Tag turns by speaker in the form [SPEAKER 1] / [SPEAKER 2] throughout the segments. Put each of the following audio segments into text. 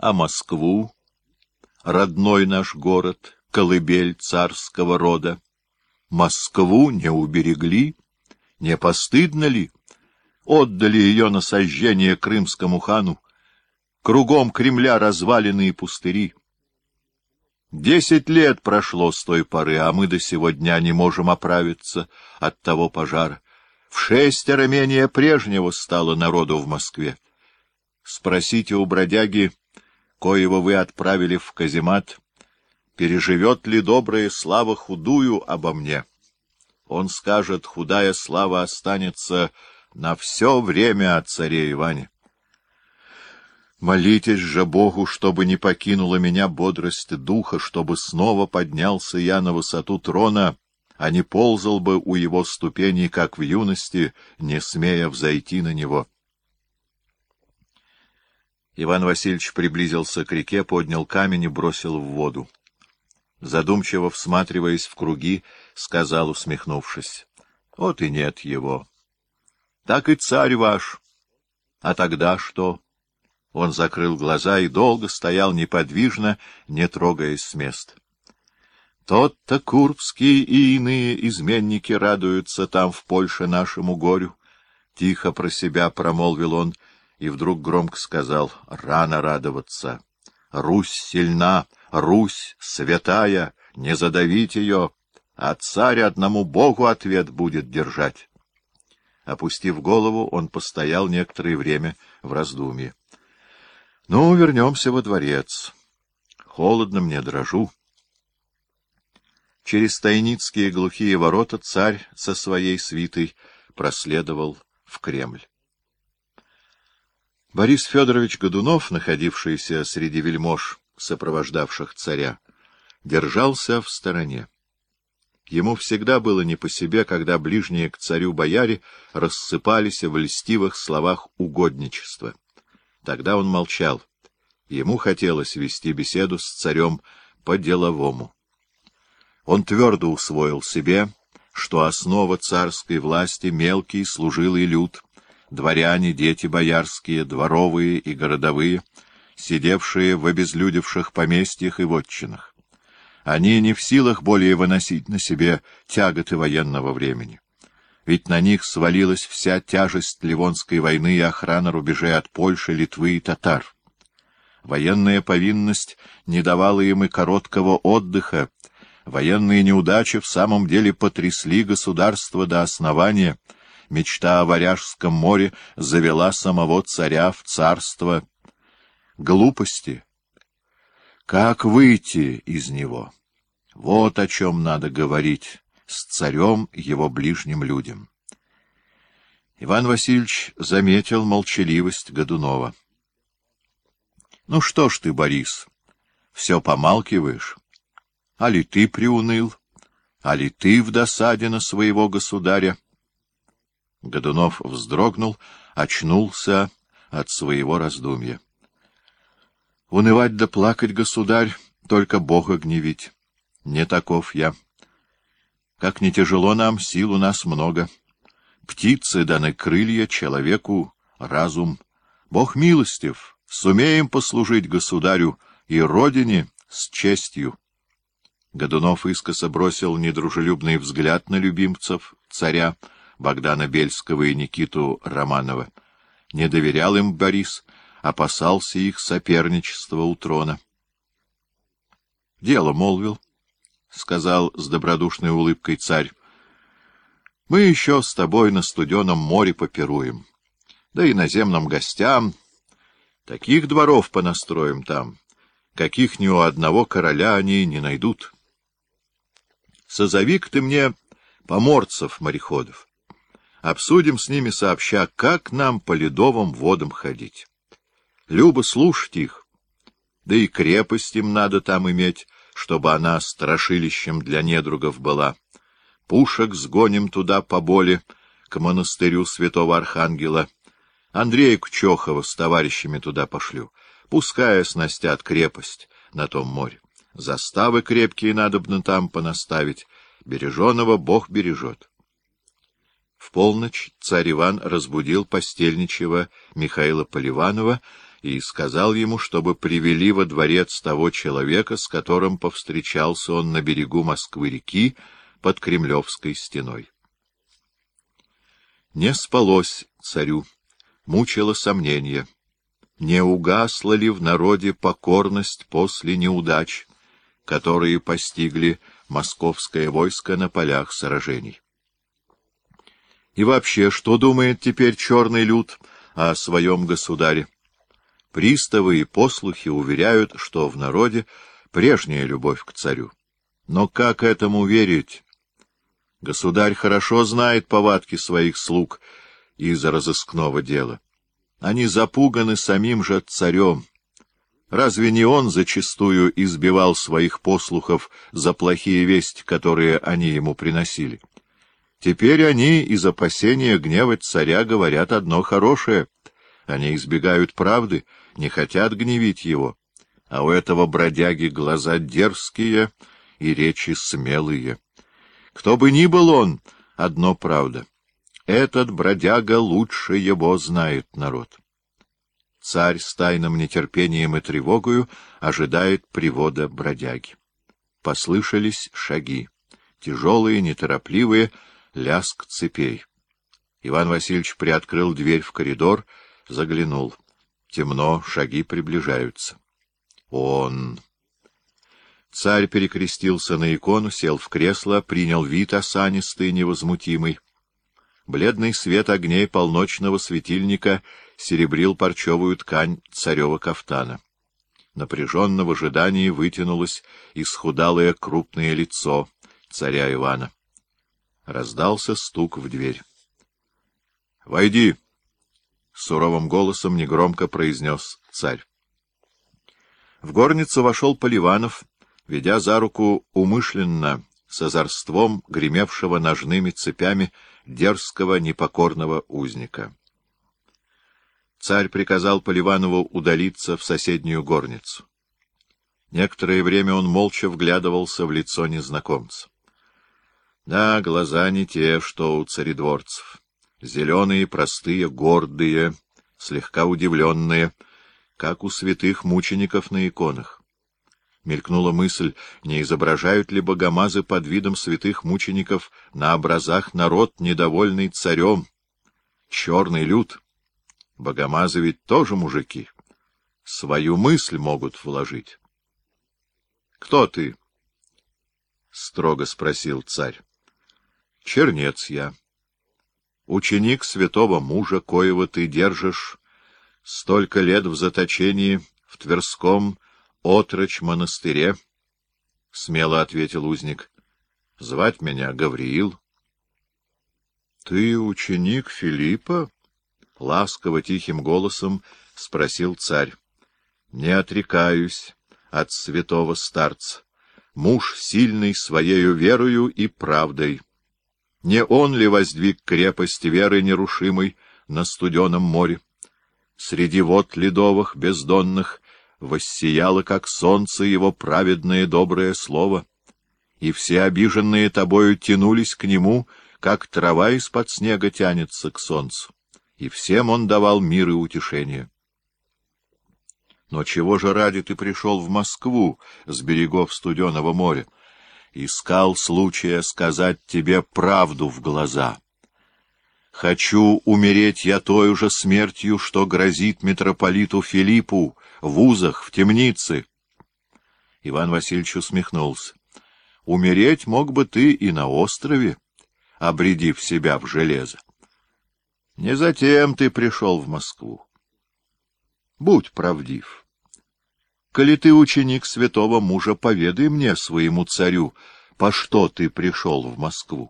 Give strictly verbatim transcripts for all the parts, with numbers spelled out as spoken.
[SPEAKER 1] А Москву, родной наш город, колыбель царского рода, Москву не уберегли, не постыдно ли? Отдали ее на сожжение крымскому хану, кругом Кремля развалины и пустыри. Десять лет прошло с той поры, а мы до сего дня не можем оправиться от того пожара. В шестеро менее прежнего стало народу в Москве. Спросите у бродяги, коего вы отправили в каземат, переживет ли добрая слава худую обо мне. Он скажет, худая слава останется на все время от царя Иване. Молитесь же Богу, чтобы не покинула меня бодрость духа, чтобы снова поднялся я на высоту трона, а не ползал бы у его ступеней, как в юности, не смея взойти на него. Иван Васильевич приблизился к реке, поднял камень и бросил в воду. Задумчиво всматриваясь в круги, сказал, усмехнувшись: — Вот и нет его. Так и царь ваш. А тогда что? Он закрыл глаза и долго стоял неподвижно, не трогаясь с места. Тот-то Курбские и иные изменники радуются там в Польше нашему горю. Тихо про себя промолвил он и вдруг громко сказал: — Рано радоваться. Русь сильна, Русь святая, не задавить ее, а царь одному Богу ответ будет держать. Опустив голову, он постоял некоторое время в раздумье. — Ну, вернемся во дворец. Холодно мне, дрожу. Через Тайницкие глухие ворота царь со своей свитой проследовал в Кремль. Борис Федорович Годунов, находившийся среди вельмож, сопровождавших царя, держался в стороне. Ему всегда было не по себе, когда ближние к царю бояре рассыпались в льстивых словах угодничества. Тогда он молчал. Ему хотелось вести беседу с царем по-деловому. Он твердо усвоил себе, что основа царской власти — мелкий служилый люд, дворяне, дети боярские, дворовые и городовые, сидевшие в обезлюдевших поместьях и вотчинах. Они не в силах более выносить на себе тяготы военного времени. Ведь на них свалилась вся тяжесть Ливонской войны и охрана рубежей от Польши, Литвы и татар. Военная повинность не давала им и короткого отдыха. Военные неудачи в самом деле потрясли государство до основания. Мечта о Варяжском море завела самого царя в царство глупости. Как выйти из него? Вот о чем надо говорить с царем его ближним людям. Иван Васильевич заметил молчаливость Годунова. — Ну что ж ты, Борис, все помалкиваешь? Али ты приуныл? Али ты в досаде на своего государя? Годунов вздрогнул, очнулся от своего раздумья. — Унывать да плакать, государь, только Бога гневить. Не таков я. Как не тяжело нам, сил у нас много. Птицы даны крылья, человеку разум. Бог милостив, сумеем послужить государю и родине с честью. Годунов искоса бросил недружелюбный взгляд на любимцев царя Богдана Бельского и Никиту Романова. Не доверял им Борис, опасался их соперничества у трона. — Дело молвил, — сказал с добродушной улыбкой царь. — Мы еще с тобой на студеном море попируем, да и наземным гостям таких дворов понастроим там, каких ни у одного короля они не найдут. Созови-ка ты мне поморцев-мореходов. Обсудим с ними сообща, как нам по ледовым водам ходить. Любо слушать их. Да и крепость им надо там иметь, чтобы она страшилищем для недругов была. Пушек сгоним туда поболе, к монастырю святого Архангела. Андрея Кучохова с товарищами туда пошлю. Пускай оснастят крепость на том море. Заставы крепкие надобно там понаставить. Береженого Бог бережет. В полночь царь Иван разбудил постельничего Михаила Поливанова и сказал ему, чтобы привели во дворец того человека, с которым повстречался он на берегу Москвы-реки под Кремлевской стеной. Не спалось царю, мучило сомнение, не угасла ли в народе покорность после неудач, которые постигли московское войско на полях сражений. И вообще, что думает теперь черный люд о своем государе? Приставы и послухи уверяют, что в народе прежняя любовь к царю. Но как этому верить? Государь хорошо знает повадки своих слуг из-за разыскного дела. Они запуганы самим же царем. Разве не он зачастую избивал своих послухов за плохие вести, которые они ему приносили? Теперь они из опасения гневать царя говорят одно хорошее. Они избегают правды, не хотят гневить его. А у этого бродяги глаза дерзкие и речи смелые. Кто бы ни был он, одно правда. Этот бродяга лучше его знает народ. Царь с тайным нетерпением и тревогою ожидает привода бродяги. Послышались шаги, тяжелые, неторопливые, лязг цепей. Иван Васильевич приоткрыл дверь в коридор, заглянул. Темно, шаги приближаются. Он... Царь перекрестился на икону, сел в кресло, принял вид осанистый, невозмутимый. Бледный свет огней полночного светильника серебрил парчевую ткань царева кафтана. Напряженно в ожидании вытянулось исхудалое крупное лицо царя Ивана. Раздался стук в дверь. — Войди! — суровым голосом негромко произнес царь. В горницу вошел Поливанов, ведя за руку умышленно, с озорством гремевшего ножными цепями дерзкого непокорного узника. Царь приказал Поливанову удалиться в соседнюю горницу. Некоторое время он молча вглядывался в лицо незнакомца. Да, глаза не те, что у царедворцев. Зеленые, простые, гордые, слегка удивленные, как у святых мучеников на иконах. Мелькнула мысль, не изображают ли богомазы под видом святых мучеников на образах народ, недовольный царем. Черный люд. Богомазы ведь тоже мужики. Свою мысль могут вложить. — Кто ты? — строго спросил царь. — Чернец я. Ученик святого мужа, коего ты держишь столько лет в заточении в Тверском отрочь монастыре, — смело ответил узник. — Звать меня Гавриил. — Ты ученик Филиппа? — ласково тихим голосом спросил царь. — Не отрекаюсь от святого старца. Муж сильный своею верою и правдой. Не он ли воздвиг крепость веры нерушимой на студеном море? Среди вод ледовых бездонных воссияло, как солнце, его праведное доброе слово, и все обиженные тобою тянулись к нему, как трава из-под снега тянется к солнцу, и всем он давал мир и утешение. Но чего же ради ты пришел в Москву с берегов студеного моря? Искал случая сказать тебе правду в глаза. Хочу умереть я той же смертью, что грозит митрополиту Филиппу в узах, в темнице. Иван Васильевич усмехнулся. Умереть мог бы ты и на острове, обредив себя в железо. Не затем ты пришел в Москву. Будь правдив. Коли ты ученик святого мужа, поведай мне, своему царю, по что ты пришел в Москву.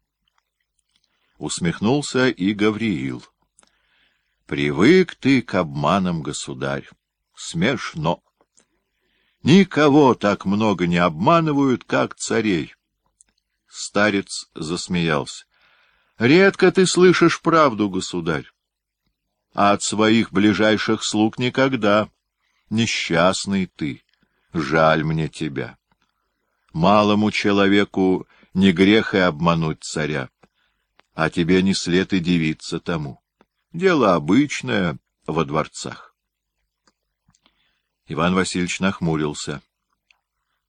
[SPEAKER 1] Усмехнулся и Гавриил. Привык ты к обманам, государь. Смешно. Никого так много не обманывают, как царей. Старец засмеялся. Редко ты слышишь правду, государь. А от своих ближайших слуг никогда. Несчастный ты, жаль мне тебя. Малому человеку не грех и обмануть царя, а тебе не след и дивиться тому. Дело обычное во дворцах. Иван Васильевич нахмурился.